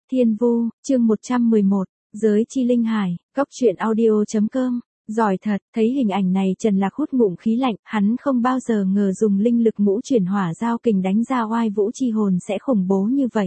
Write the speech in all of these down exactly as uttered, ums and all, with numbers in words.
Thiên Vu, chương một trăm mười một, Giới chi linh hải, góc truyện audio.com. Giỏi thật, thấy hình ảnh này Trần Lạc hút ngụm khí lạnh, hắn không bao giờ ngờ dùng linh lực ngũ chuyển hỏa giao kình đánh ra oai vũ chi hồn sẽ khủng bố như vậy.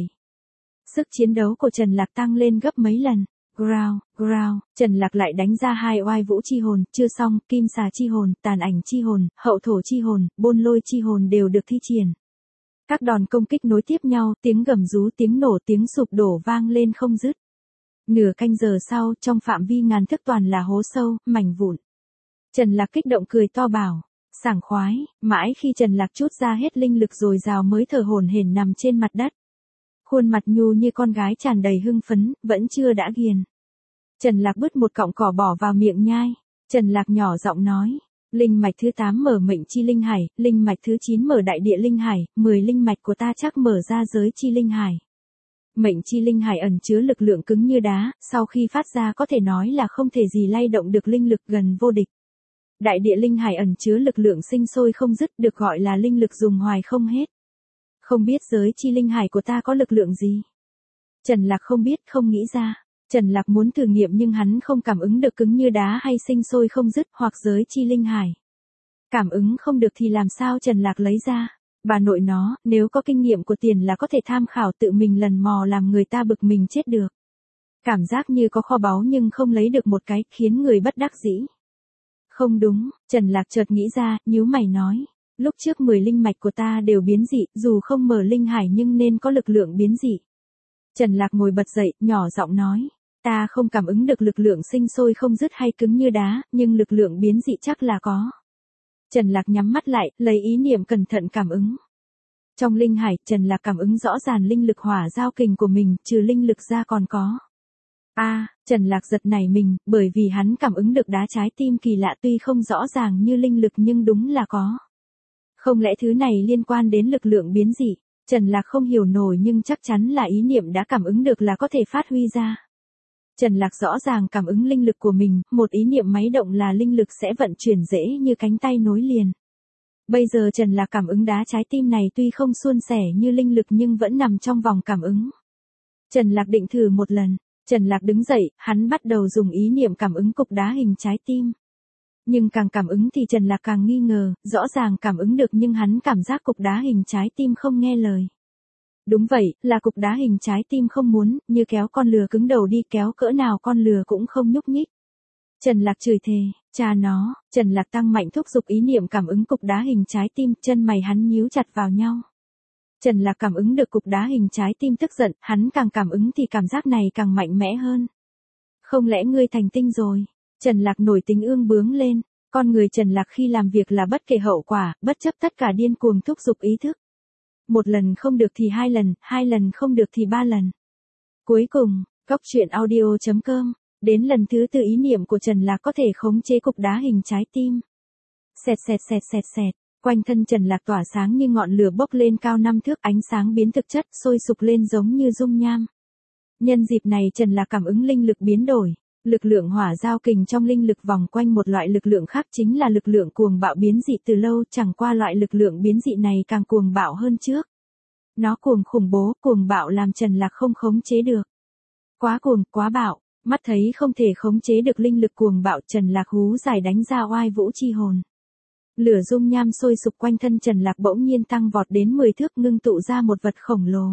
Sức chiến đấu của Trần Lạc tăng lên gấp mấy lần. Growl, growl, Trần Lạc lại đánh ra hai oai vũ chi hồn, chưa xong, kim xà chi hồn, tàn ảnh chi hồn, hậu thổ chi hồn, bôn lôi chi hồn đều được thi triển. Các đòn công kích nối tiếp nhau, tiếng gầm rú, tiếng nổ, tiếng sụp đổ vang lên không dứt. Nửa canh giờ sau, trong phạm vi ngàn thước toàn là hố sâu, mảnh vụn. Trần Lạc kích động cười to bảo, sảng khoái, mãi khi Trần Lạc trút ra hết linh lực dồi dào mới thở hổn hển nằm trên mặt đất. Khuôn mặt nhu như con gái tràn đầy hưng phấn, vẫn chưa đã ghiền. Trần Lạc bứt một cọng cỏ bỏ vào miệng nhai. Trần Lạc nhỏ giọng nói, linh mạch thứ tám mở mệnh chi linh hải, linh mạch thứ chín mở đại địa linh hải, mười linh mạch của ta chắc mở ra giới chi linh hải. Mệnh chi linh hải ẩn chứa lực lượng cứng như đá, sau khi phát ra có thể nói là không thể gì lay động được, linh lực gần vô địch. Đại địa linh hải ẩn chứa lực lượng sinh sôi không dứt, được gọi là linh lực dùng hoài không hết. Không biết giới chi linh hải của ta có lực lượng gì? Trần Lạc không biết, không nghĩ ra. Trần Lạc muốn thử nghiệm nhưng hắn không cảm ứng được cứng như đá hay sinh sôi không dứt hoặc giới chi linh hải. Cảm ứng không được thì làm sao Trần Lạc lấy ra? Bà nội nó, nếu có kinh nghiệm của tiền là có thể tham khảo, tự mình lần mò làm người ta bực mình chết được. Cảm giác như có kho báu nhưng không lấy được một cái, khiến người bất đắc dĩ. Không đúng, Trần Lạc chợt nghĩ ra, nhíu mày nói. Lúc trước mười linh mạch của ta đều biến dị, dù không mở linh hải nhưng nên có lực lượng biến dị. Trần Lạc ngồi bật dậy, nhỏ giọng nói. Ta không cảm ứng được lực lượng sinh sôi không dứt hay cứng như đá, nhưng lực lượng biến dị chắc là có. Trần Lạc nhắm mắt lại, lấy ý niệm cẩn thận cảm ứng. Trong linh hải, Trần Lạc cảm ứng rõ ràng linh lực hỏa giao kình của mình, trừ linh lực ra còn có. A, à, Trần Lạc giật nảy mình, bởi vì hắn cảm ứng được đá trái tim kỳ lạ tuy không rõ ràng như linh lực nhưng đúng là có. Không lẽ thứ này liên quan đến lực lượng biến dị? Trần Lạc không hiểu nổi nhưng chắc chắn là ý niệm đã cảm ứng được là có thể phát huy ra. Trần Lạc rõ ràng cảm ứng linh lực của mình, một ý niệm máy động là linh lực sẽ vận chuyển dễ như cánh tay nối liền. Bây giờ Trần Lạc cảm ứng đá trái tim này tuy không suôn sẻ như linh lực nhưng vẫn nằm trong vòng cảm ứng. Trần Lạc định thử một lần. Trần Lạc đứng dậy, hắn bắt đầu dùng ý niệm cảm ứng cục đá hình trái tim. Nhưng càng cảm ứng thì Trần Lạc càng nghi ngờ, rõ ràng cảm ứng được nhưng hắn cảm giác cục đá hình trái tim không nghe lời. Đúng vậy, là cục đá hình trái tim không muốn, như kéo con lừa cứng đầu đi, kéo cỡ nào con lừa cũng không nhúc nhích. Trần Lạc chửi thề, cha nó, Trần Lạc tăng mạnh thúc giục ý niệm cảm ứng cục đá hình trái tim, chân mày hắn nhíu chặt vào nhau. Trần Lạc cảm ứng được cục đá hình trái tim tức giận, hắn càng cảm ứng thì cảm giác này càng mạnh mẽ hơn. Không lẽ ngươi thành tinh rồi? Trần Lạc nổi tính ương bướng lên, con người Trần Lạc khi làm việc là bất kể hậu quả, bất chấp tất cả điên cuồng thúc giục ý thức. Một lần không được thì hai lần, hai lần không được thì ba lần. Cuối cùng, góc truyện audio.com, đến lần thứ tư ý niệm của Trần Lạc có thể khống chế cục đá hình trái tim. Xẹt xẹt xẹt xẹt xẹt, quanh thân Trần Lạc tỏa sáng như ngọn lửa bốc lên cao năm thước, ánh sáng biến thực chất, sôi sục lên giống như dung nham. Nhân dịp này Trần Lạc cảm ứng linh lực biến đổi. Lực lượng hỏa giao kình trong linh lực vòng quanh một loại lực lượng khác chính là lực lượng cuồng bạo biến dị từ lâu, chẳng qua loại lực lượng biến dị này càng cuồng bạo hơn trước. Nó cuồng khủng bố, cuồng bạo làm Trần Lạc không khống chế được. Quá cuồng, quá bạo, mắt thấy không thể khống chế được linh lực cuồng bạo, Trần Lạc hú dài đánh ra oai vũ chi hồn. Lửa dung nham sôi sục quanh thân Trần Lạc bỗng nhiên tăng vọt đến mười thước, ngưng tụ ra một vật khổng lồ.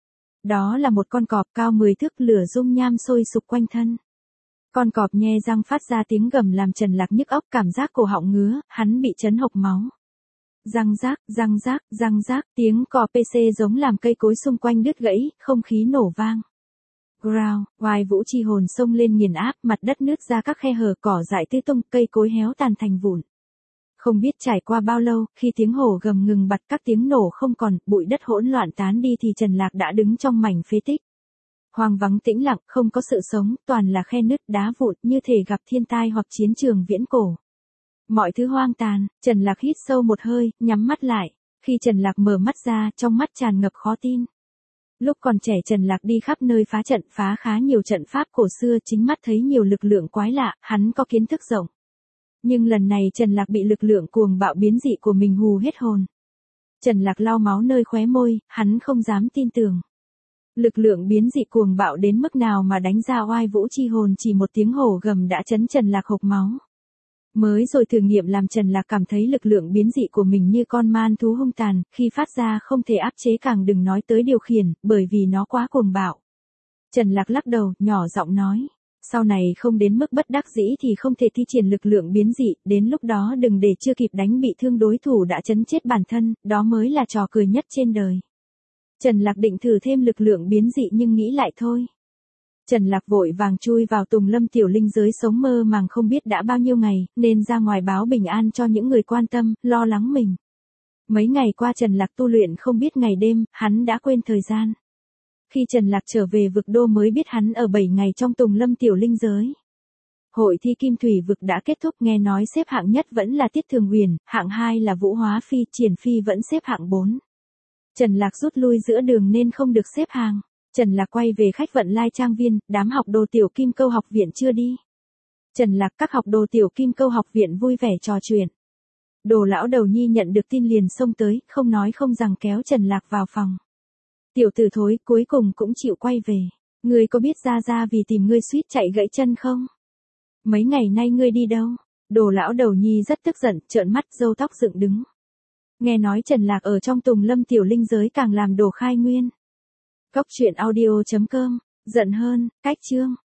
Đó là một con cọp cao mười thước, lửa dung nham sôi sục quanh thân. Con cọp nhe răng phát ra tiếng gầm làm Trần Lạc nhức óc, cảm giác cổ họng ngứa, hắn bị chấn hộc máu. Răng rác, răng rác, răng rác, tiếng cò pê xê giống làm cây cối xung quanh đứt gãy, không khí nổ vang. Growl, oai vũ chi hồn xông lên nghiền áp, mặt đất nứt ra các khe hở, cỏ dại tứ tung, cây cối héo tàn thành vụn. Không biết trải qua bao lâu, khi tiếng hổ gầm ngừng bặt, các tiếng nổ không còn, bụi đất hỗn loạn tán đi thì Trần Lạc đã đứng trong mảnh phế tích. Hoang vắng tĩnh lặng, không có sự sống, toàn là khe nứt đá vụn, như thể gặp thiên tai hoặc chiến trường viễn cổ. Mọi thứ hoang tàn, Trần Lạc hít sâu một hơi, nhắm mắt lại. Khi Trần Lạc mở mắt ra, trong mắt tràn ngập khó tin. Lúc còn trẻ Trần Lạc đi khắp nơi phá trận, phá khá nhiều trận pháp cổ xưa, chính mắt thấy nhiều lực lượng quái lạ, hắn có kiến thức rộng. Nhưng lần này Trần Lạc bị lực lượng cuồng bạo biến dị của mình hù hết hồn. Trần Lạc lau máu nơi khóe môi, hắn không dám tin tưởng. Lực lượng biến dị cuồng bạo đến mức nào mà đánh ra oai vũ chi hồn, chỉ một tiếng hổ gầm đã chấn Trần Lạc hộc máu. Mới rồi thử nghiệm làm Trần Lạc cảm thấy lực lượng biến dị của mình như con man thú hung tàn, khi phát ra không thể áp chế càng đừng nói tới điều khiển, bởi vì nó quá cuồng bạo. Trần Lạc lắc đầu, nhỏ giọng nói, sau này không đến mức bất đắc dĩ thì không thể thi triển lực lượng biến dị, đến lúc đó đừng để chưa kịp đánh bị thương đối thủ đã chấn chết bản thân, đó mới là trò cười nhất trên đời. Trần Lạc định thử thêm lực lượng biến dị nhưng nghĩ lại thôi. Trần Lạc vội vàng chui vào Tùng Lâm tiểu linh giới sống mơ màng không biết đã bao nhiêu ngày, nên ra ngoài báo bình an cho những người quan tâm, lo lắng mình. Mấy ngày qua Trần Lạc tu luyện không biết ngày đêm, hắn đã quên thời gian. Khi Trần Lạc trở về vực đô mới biết hắn ở bảy ngày trong Tùng Lâm tiểu linh giới. Hội thi Kim Thủy vực đã kết thúc, nghe nói xếp hạng nhất vẫn là Tiết Thường Huyền, hạng hai là Vũ Hóa Phi, Triển Phi vẫn xếp hạng bốn. Trần Lạc rút lui giữa đường nên không được xếp hàng. Trần Lạc quay về khách vận lai trang viên, đám học đồ tiểu Kim Câu học viện chưa đi. Trần Lạc các học đồ tiểu Kim Câu học viện vui vẻ trò chuyện. Đồ lão đầu nhi nhận được tin liền xông tới, không nói không rằng kéo Trần Lạc vào phòng. Tiểu tử thối, cuối cùng cũng chịu quay về. Ngươi có biết ra ra vì tìm ngươi suýt chạy gãy chân không? Mấy ngày nay ngươi đi đâu? Đồ lão đầu nhi rất tức giận, trợn mắt râu tóc dựng đứng. Nghe nói Trần Lạc ở trong Tùng Lâm tiểu linh giới càng làm đồ khai nguyên. Cốc truyện audio chấm com, giận hơn, cách chương.